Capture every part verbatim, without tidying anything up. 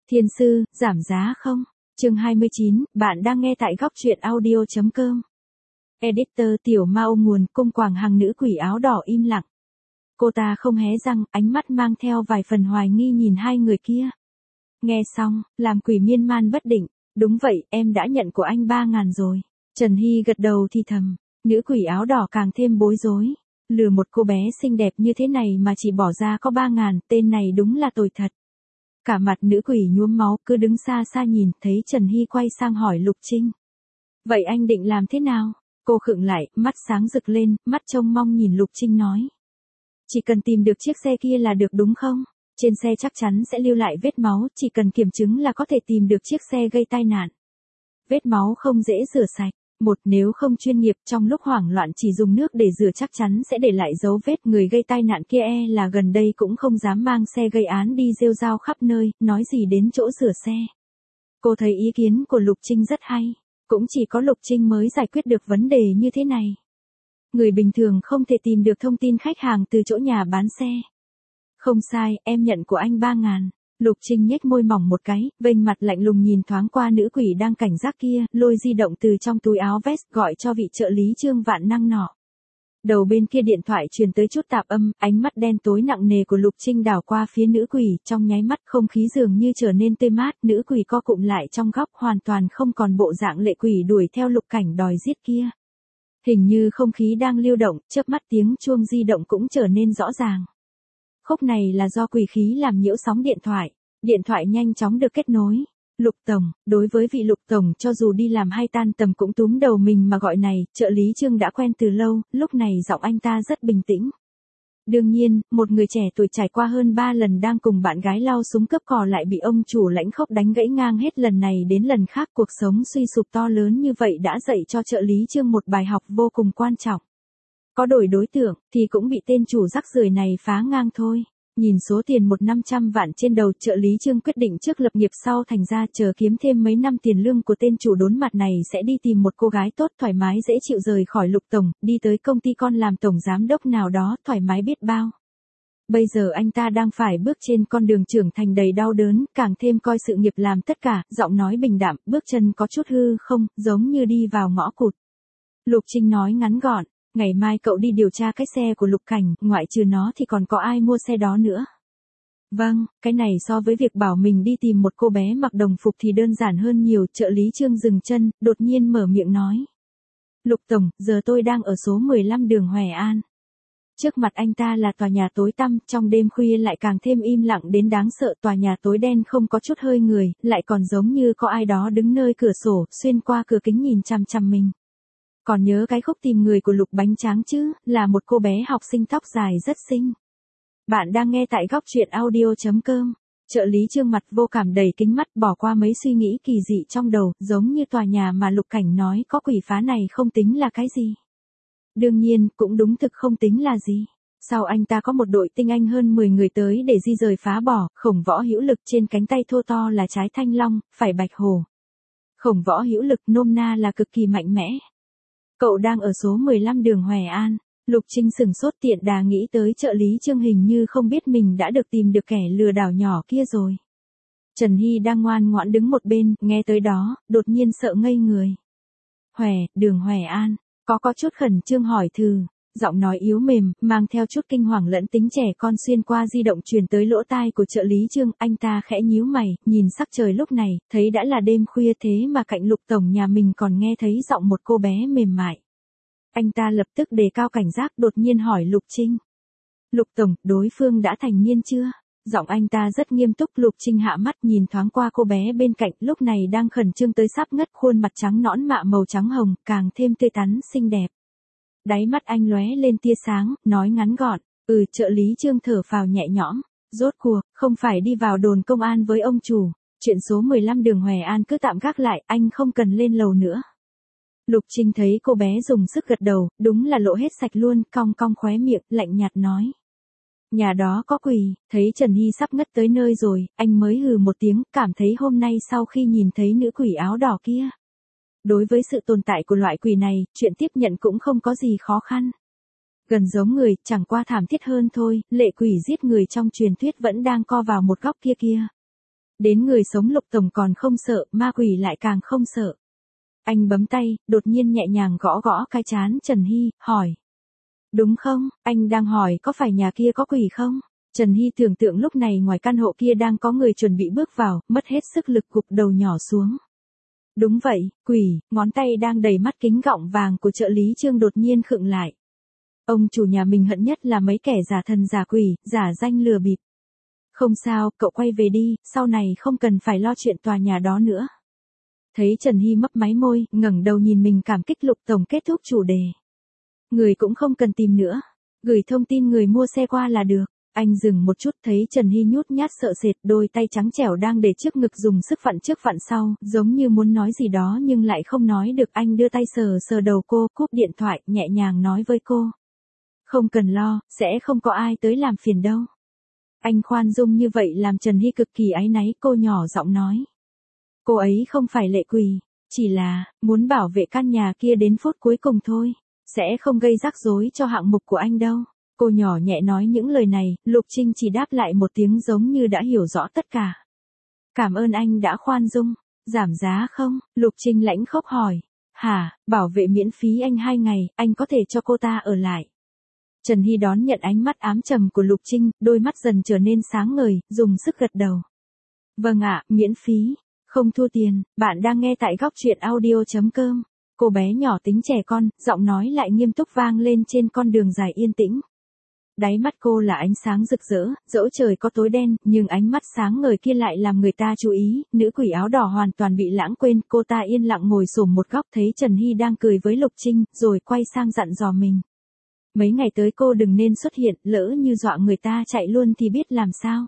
Thiên sư, giảm giá không? Chương hai mươi chín, bạn đang nghe tại góc truyện audio chấm com. Editor Tiểu Mao nguồn cung Quảng Hằng nữ quỷ áo đỏ im lặng. Cô ta không hé răng, ánh mắt mang theo vài phần hoài nghi nhìn hai người kia. Nghe xong, làm quỷ miên man bất định, đúng vậy, em đã nhận của anh ba ngàn rồi. Trần Hy gật đầu thì thầm, nữ quỷ áo đỏ càng thêm bối rối. Lừa một cô bé xinh đẹp như thế này mà chỉ bỏ ra có ba ngàn, tên này đúng là tồi thật. Cả mặt nữ quỷ nhuốm máu, cứ đứng xa xa nhìn, thấy Trần Hy quay sang hỏi Lục Trinh. Vậy anh định làm thế nào? Cô khựng lại, mắt sáng rực lên, mắt trông mong nhìn Lục Trinh nói. Chỉ cần tìm được chiếc xe kia là được đúng không? Trên xe chắc chắn sẽ lưu lại vết máu, chỉ cần kiểm chứng là có thể tìm được chiếc xe gây tai nạn. Vết máu không dễ rửa sạch. Một, nếu không chuyên nghiệp, trong lúc hoảng loạn chỉ dùng nước để rửa chắc chắn sẽ để lại dấu vết. Người gây tai nạn kia e là gần đây cũng không dám mang xe gây án đi rêu rao khắp nơi, nói gì đến chỗ rửa xe. Cô thấy ý kiến của Lục Trinh rất hay. Cũng chỉ có Lục Trinh mới giải quyết được vấn đề như thế này. Người bình thường không thể tìm được thông tin khách hàng từ chỗ nhà bán xe. Không sai, em nhận của anh ba ngàn. Lục Trinh nhếch môi mỏng một cái, vênh mặt lạnh lùng nhìn thoáng qua nữ quỷ đang cảnh giác kia, lôi di động từ trong túi áo vest gọi cho vị trợ lý Trương Vạn Năng nọ. Đầu bên kia điện thoại truyền tới chút tạp âm, ánh mắt đen tối nặng nề của Lục Trinh đảo qua phía nữ quỷ, trong nháy mắt không khí dường như trở nên tươi mát, nữ quỷ co cụm lại trong góc hoàn toàn không còn bộ dạng lệ quỷ đuổi theo Lục Cảnh đòi giết kia. Hình như không khí đang lưu động, chớp mắt tiếng chuông di động cũng trở nên rõ ràng. Khúc này là do quỷ khí làm nhiễu sóng điện thoại. Điện thoại nhanh chóng được kết nối. Lục Tổng, đối với vị Lục Tổng cho dù đi làm hay tan tầm cũng túm đầu mình mà gọi này, trợ lý Trương đã quen từ lâu, lúc này giọng anh ta rất bình tĩnh. Đương nhiên, một người trẻ tuổi trải qua hơn ba lần đang cùng bạn gái lao súng cướp cò lại bị ông chủ lãnh khốc đánh gãy ngang hết lần này đến lần khác, cuộc sống suy sụp to lớn như vậy đã dạy cho trợ lý Trương một bài học vô cùng quan trọng. Có đổi đối tượng, thì cũng bị tên chủ rắc rưởi này phá ngang thôi. Nhìn số tiền một năm trăm vạn trên đầu, trợ lý Trương quyết định trước lập nghiệp sau, thành ra chờ kiếm thêm mấy năm tiền lương của tên chủ đốn mặt này sẽ đi tìm một cô gái tốt thoải mái dễ chịu rời khỏi Lục Tổng, đi tới công ty con làm tổng giám đốc nào đó thoải mái biết bao. Bây giờ anh ta đang phải bước trên con đường trưởng thành đầy đau đớn, càng thêm coi sự nghiệp làm tất cả, giọng nói bình đạm, bước chân có chút hư không, giống như đi vào ngõ cụt. Lục Trinh nói ngắn gọn. Ngày mai cậu đi điều tra cái xe của Lục Cảnh, ngoại trừ nó thì còn có ai mua xe đó nữa. Vâng, cái này so với việc bảo mình đi tìm một cô bé mặc đồng phục thì đơn giản hơn nhiều. Trợ lý Trương dừng chân, đột nhiên mở miệng nói. Lục Tổng, giờ tôi đang ở số mười lăm đường Hoè An. Trước mặt anh ta là tòa nhà tối tăm, trong đêm khuya lại càng thêm im lặng đến đáng sợ. Tòa nhà tối đen không có chút hơi người, lại còn giống như có ai đó đứng nơi cửa sổ, xuyên qua cửa kính nhìn chằm chằm mình. Còn nhớ cái khúc tìm người của Lục Bánh Tráng chứ, là một cô bé học sinh tóc dài rất xinh. Bạn đang nghe tại góc truyện audio chấm com. Trợ lý Trương mặt vô cảm đầy kính mắt, bỏ qua mấy suy nghĩ kỳ dị trong đầu, giống như tòa nhà mà Lục Cảnh nói có quỷ phá này không tính là cái gì. Đương nhiên, cũng đúng thực không tính là gì. Sau anh ta có một đội tinh anh hơn mười người tới để di rời phá bỏ, Khổng Võ Hữu Lực trên cánh tay thô to là trái thanh long, phải bạch hổ. Khổng Võ Hữu Lực nôm na là cực kỳ mạnh mẽ. Cậu đang ở số mười lăm đường Hoè An. Lục Trinh sừng sốt, tiện đà nghĩ tới trợ lý Trương hình như không biết mình đã được tìm được kẻ lừa đảo nhỏ kia rồi. Trần Hy đang ngoan ngoãn đứng một bên, nghe tới đó, đột nhiên sợ ngây người. Hoè, đường Hoè An, có có chút khẩn trương hỏi thử. Giọng nói yếu mềm, mang theo chút kinh hoàng lẫn tính trẻ con xuyên qua di động truyền tới lỗ tai của trợ lý Trương. Anh ta khẽ nhíu mày, nhìn sắc trời lúc này, thấy đã là đêm khuya thế mà cạnh Lục Tổng nhà mình còn nghe thấy giọng một cô bé mềm mại. Anh ta lập tức đề cao cảnh giác, đột nhiên hỏi Lục Trinh. Lục Tổng, đối phương đã thành niên chưa? Giọng anh ta rất nghiêm túc. Lục Trinh hạ mắt nhìn thoáng qua cô bé bên cạnh, lúc này đang khẩn trương tới sắp ngất, khuôn mặt trắng nõn mạ màu trắng hồng, càng thêm tươi tắn xinh đẹp. Đáy mắt anh lóe lên tia sáng, nói ngắn gọn, ừ. Trợ lý Trương thở phào nhẹ nhõm, rốt cuộc, không phải đi vào đồn công an với ông chủ, chuyện số mười lăm đường Hoè An cứ tạm gác lại, anh không cần lên lầu nữa. Lục Trinh thấy cô bé dùng sức gật đầu, đúng là lộ hết sạch luôn, cong cong khóe miệng, lạnh nhạt nói. Nhà đó có quỷ. Thấy Trần Hy sắp ngất tới nơi rồi, anh mới hừ một tiếng, cảm thấy hôm nay sau khi nhìn thấy nữ quỷ áo đỏ kia. Đối với sự tồn tại của loại quỷ này, chuyện tiếp nhận cũng không có gì khó khăn. Gần giống người, chẳng qua thảm thiết hơn thôi, lệ quỷ giết người trong truyền thuyết vẫn đang co vào một góc kia kia. Đến người sống Lục Tổng còn không sợ, ma quỷ lại càng không sợ. Anh bấm tay, đột nhiên nhẹ nhàng gõ gõ cái trán Trần Hy, hỏi. Đúng không, anh đang hỏi có phải nhà kia có quỷ không? Trần Hy tưởng tượng lúc này ngoài căn hộ kia đang có người chuẩn bị bước vào, mất hết sức lực gục đầu nhỏ xuống. Đúng vậy, quỷ, ngón tay đang đầy mắt kính gọng vàng của trợ lý Trương đột nhiên khựng lại. Ông chủ nhà mình hận nhất là mấy kẻ giả thần giả quỷ, giả danh lừa bịp. Không sao, cậu quay về đi, sau này không cần phải lo chuyện tòa nhà đó nữa. Thấy Trần Hy mấp máy môi, ngẩng đầu nhìn mình cảm kích Lục Tổng kết thúc chủ đề. Người cũng không cần tìm nữa, gửi thông tin người mua xe qua là được. Anh dừng một chút thấy Trần Hy nhút nhát sợ sệt, đôi tay trắng trẻo đang để trước ngực dùng sức vặn trước vặn sau, giống như muốn nói gì đó nhưng lại không nói được. Anh đưa tay sờ sờ đầu cô, cúp điện thoại, nhẹ nhàng nói với cô. Không cần lo, sẽ không có ai tới làm phiền đâu. Anh khoan dung như vậy làm Trần Hy cực kỳ áy náy, cô nhỏ giọng nói. Cô ấy không phải lệ quỷ, chỉ là, muốn bảo vệ căn nhà kia đến phút cuối cùng thôi, sẽ không gây rắc rối cho hạng mục của anh đâu. Cô nhỏ nhẹ nói những lời này, Lục Trinh chỉ đáp lại một tiếng giống như đã hiểu rõ tất cả. Cảm ơn anh đã khoan dung, giảm giá không? Lục Trinh lãnh khốc hỏi. Hả, bảo vệ miễn phí anh hai ngày, anh có thể cho cô ta ở lại. Trần Hy đón nhận ánh mắt ám trầm của Lục Trinh, đôi mắt dần trở nên sáng ngời, dùng sức gật đầu. Vâng ạ, miễn phí, không thu tiền, bạn đang nghe tại góc truyện audio chấm com. Cô bé nhỏ tính trẻ con, giọng nói lại nghiêm túc vang lên trên con đường dài yên tĩnh. Đáy mắt cô là ánh sáng rực rỡ, dẫu trời có tối đen, nhưng ánh mắt sáng ngời kia lại làm người ta chú ý. Nữ quỷ áo đỏ hoàn toàn bị lãng quên, cô ta yên lặng ngồi xổm một góc thấy Trần Hy đang cười với Lục Trinh, rồi quay sang dặn dò mình. Mấy ngày tới cô đừng nên xuất hiện, lỡ như dọa người ta chạy luôn thì biết làm sao.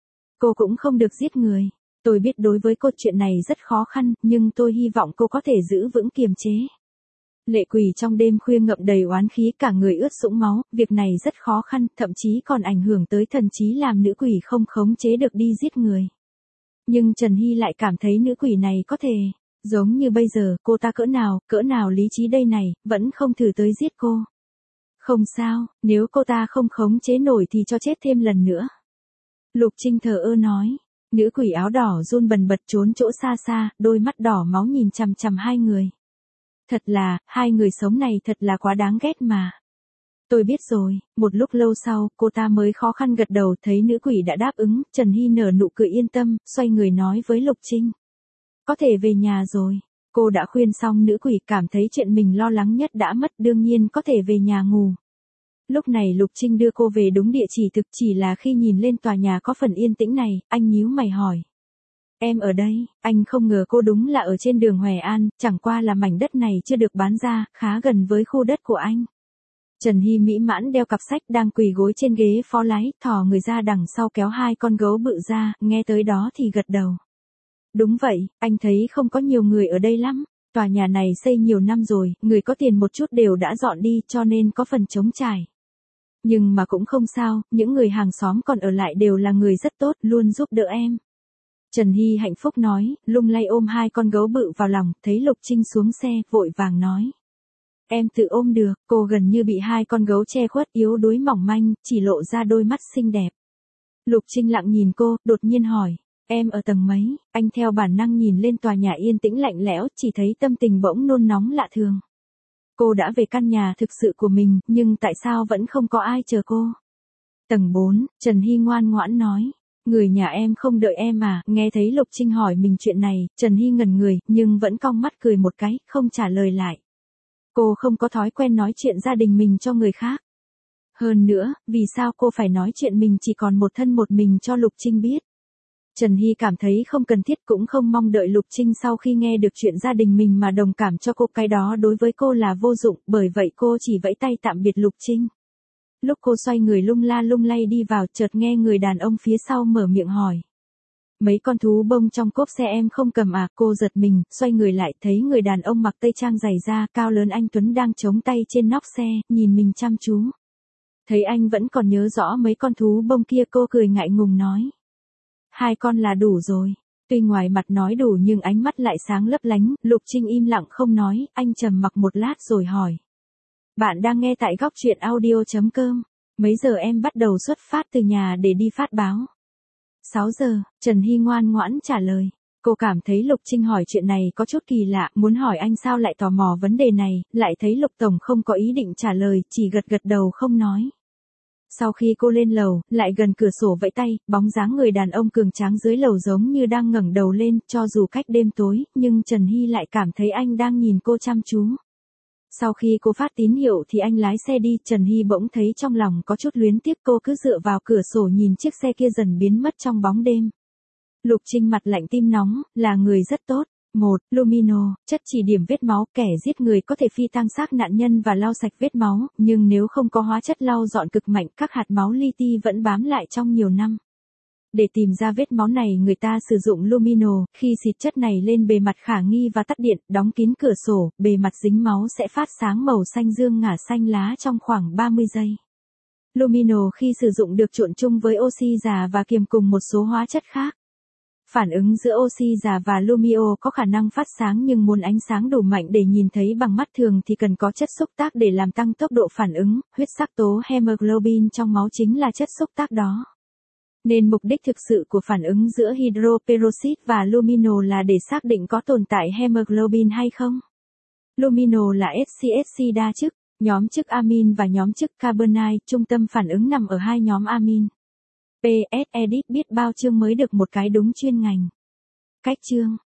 Cô cũng không được giết người. Tôi biết đối với cô chuyện này rất khó khăn, nhưng tôi hy vọng cô có thể giữ vững kiềm chế. Lệ quỷ trong đêm khuya ngậm đầy oán khí, cả người ướt sũng máu, việc này rất khó khăn, thậm chí còn ảnh hưởng tới thần trí làm nữ quỷ không khống chế được đi giết người. Nhưng Trần Hy lại cảm thấy nữ quỷ này có thể, giống như bây giờ, cô ta cỡ nào, cỡ nào lý trí đây này, vẫn không thử tới giết cô. Không sao, nếu cô ta không khống chế nổi thì cho chết thêm lần nữa. Lục Trinh thờ ơ nói. Nữ quỷ áo đỏ run bần bật trốn chỗ xa xa, đôi mắt đỏ máu nhìn chằm chằm hai người. Thật là, hai người sống này thật là quá đáng ghét mà. Tôi biết rồi, một lúc lâu sau, cô ta mới khó khăn gật đầu, thấy nữ quỷ đã đáp ứng, Trần Hy nở nụ cười yên tâm, xoay người nói với Lục Trinh. Có thể về nhà rồi. Cô đã khuyên xong nữ quỷ, cảm thấy chuyện mình lo lắng nhất đã mất, đương nhiên có thể về nhà ngủ. Lúc này Lục Trinh đưa cô về đúng địa chỉ thực, chỉ là khi nhìn lên tòa nhà có phần yên tĩnh này, anh nhíu mày hỏi. Em ở đây, anh không ngờ cô đúng là ở trên đường Hoè An, chẳng qua là mảnh đất này chưa được bán ra, khá gần với khu đất của anh. Trần Hy mỹ mãn đeo cặp sách đang quỳ gối trên ghế phó lái, thò người ra đằng sau kéo hai con gấu bự ra, nghe tới đó thì gật đầu. Đúng vậy, anh thấy không có nhiều người ở đây lắm, tòa nhà này xây nhiều năm rồi, người có tiền một chút đều đã dọn đi cho nên có phần trống trải. Nhưng mà cũng không sao, những người hàng xóm còn ở lại đều là người rất tốt, luôn giúp đỡ em. Trần Hy hạnh phúc nói, lung lay ôm hai con gấu bự vào lòng, thấy Lục Trinh xuống xe, vội vàng nói. Em tự ôm được, cô gần như bị hai con gấu che khuất, yếu đuối mỏng manh, chỉ lộ ra đôi mắt xinh đẹp. Lục Trinh lặng nhìn cô, đột nhiên hỏi, em ở tầng mấy? Anh theo bản năng nhìn lên tòa nhà yên tĩnh lạnh lẽo, chỉ thấy tâm tình bỗng nôn nóng lạ thường. Cô đã về căn nhà thực sự của mình, nhưng tại sao vẫn không có ai chờ cô? Tầng bốn, Trần Hy ngoan ngoãn nói. Người nhà em không đợi em à? Nghe thấy Lục Trinh hỏi mình chuyện này, Trần Hy ngẩn người, nhưng vẫn cong mắt cười một cái, không trả lời lại. Cô không có thói quen nói chuyện gia đình mình cho người khác. Hơn nữa, vì sao cô phải nói chuyện mình chỉ còn một thân một mình cho Lục Trinh biết? Trần Hy cảm thấy không cần thiết, cũng không mong đợi Lục Trinh sau khi nghe được chuyện gia đình mình mà đồng cảm cho cô, cái đó đối với cô là vô dụng, bởi vậy cô chỉ vẫy tay tạm biệt Lục Trinh. Lúc cô xoay người lung la lung lay đi vào, chợt nghe người đàn ông phía sau mở miệng hỏi. Mấy con thú bông trong cốp xe em không cầm à? Cô giật mình, xoay người lại, thấy người đàn ông mặc tây trang dày da, cao lớn anh tuấn đang chống tay trên nóc xe, nhìn mình chăm chú. Thấy anh vẫn còn nhớ rõ mấy con thú bông kia, cô cười ngại ngùng nói. Hai con là đủ rồi. Tuy ngoài mặt nói đủ nhưng ánh mắt lại sáng lấp lánh. Lục Trinh im lặng không nói, anh trầm mặc một lát rồi hỏi. Bạn đang nghe tại góc truyện audio chấm com. Mấy giờ em bắt đầu xuất phát từ nhà để đi phát báo? sáu giờ, Trần Hy ngoan ngoãn trả lời. Cô cảm thấy Lục Trinh hỏi chuyện này có chút kỳ lạ, muốn hỏi anh sao lại tò mò vấn đề này, lại thấy Lục Tổng không có ý định trả lời, chỉ gật gật đầu không nói. Sau khi cô lên lầu, lại gần cửa sổ vẫy tay, bóng dáng người đàn ông cường tráng dưới lầu giống như đang ngẩng đầu lên, cho dù cách đêm tối, nhưng Trần Hy lại cảm thấy anh đang nhìn cô chăm chú. Sau khi cô phát tín hiệu thì anh lái xe đi, Trần Hy bỗng thấy trong lòng có chút luyến tiếc, cô cứ dựa vào cửa sổ nhìn chiếc xe kia dần biến mất trong bóng đêm. Lục Trinh mặt lạnh tim nóng, là người rất tốt. một. Lumino, chất chỉ điểm vết máu, kẻ giết người có thể phi tang xác nạn nhân và lau sạch vết máu, nhưng nếu không có hóa chất lau dọn cực mạnh, các hạt máu li ti vẫn bám lại trong nhiều năm. Để tìm ra vết máu này, người ta sử dụng Lumino, khi xịt chất này lên bề mặt khả nghi và tắt điện, đóng kín cửa sổ, bề mặt dính máu sẽ phát sáng màu xanh dương ngả xanh lá trong khoảng ba mươi giây. Lumino khi sử dụng được trộn chung với oxy già và kiềm cùng một số hóa chất khác. Phản ứng giữa oxy già và Lumio có khả năng phát sáng, nhưng muốn ánh sáng đủ mạnh để nhìn thấy bằng mắt thường thì cần có chất xúc tác để làm tăng tốc độ phản ứng, huyết sắc tố hemoglobin trong máu chính là chất xúc tác đó. Nên mục đích thực sự của phản ứng giữa hydroperoxit và Lumino là để xác định có tồn tại hemoglobin hay không. Lumino là ét xê ét xê đa chức, nhóm chức amin và nhóm chức carbonate, trung tâm phản ứng nằm ở hai nhóm amin. pê ét Edit biết bao chương mới được một cái đúng chuyên ngành. Cách chương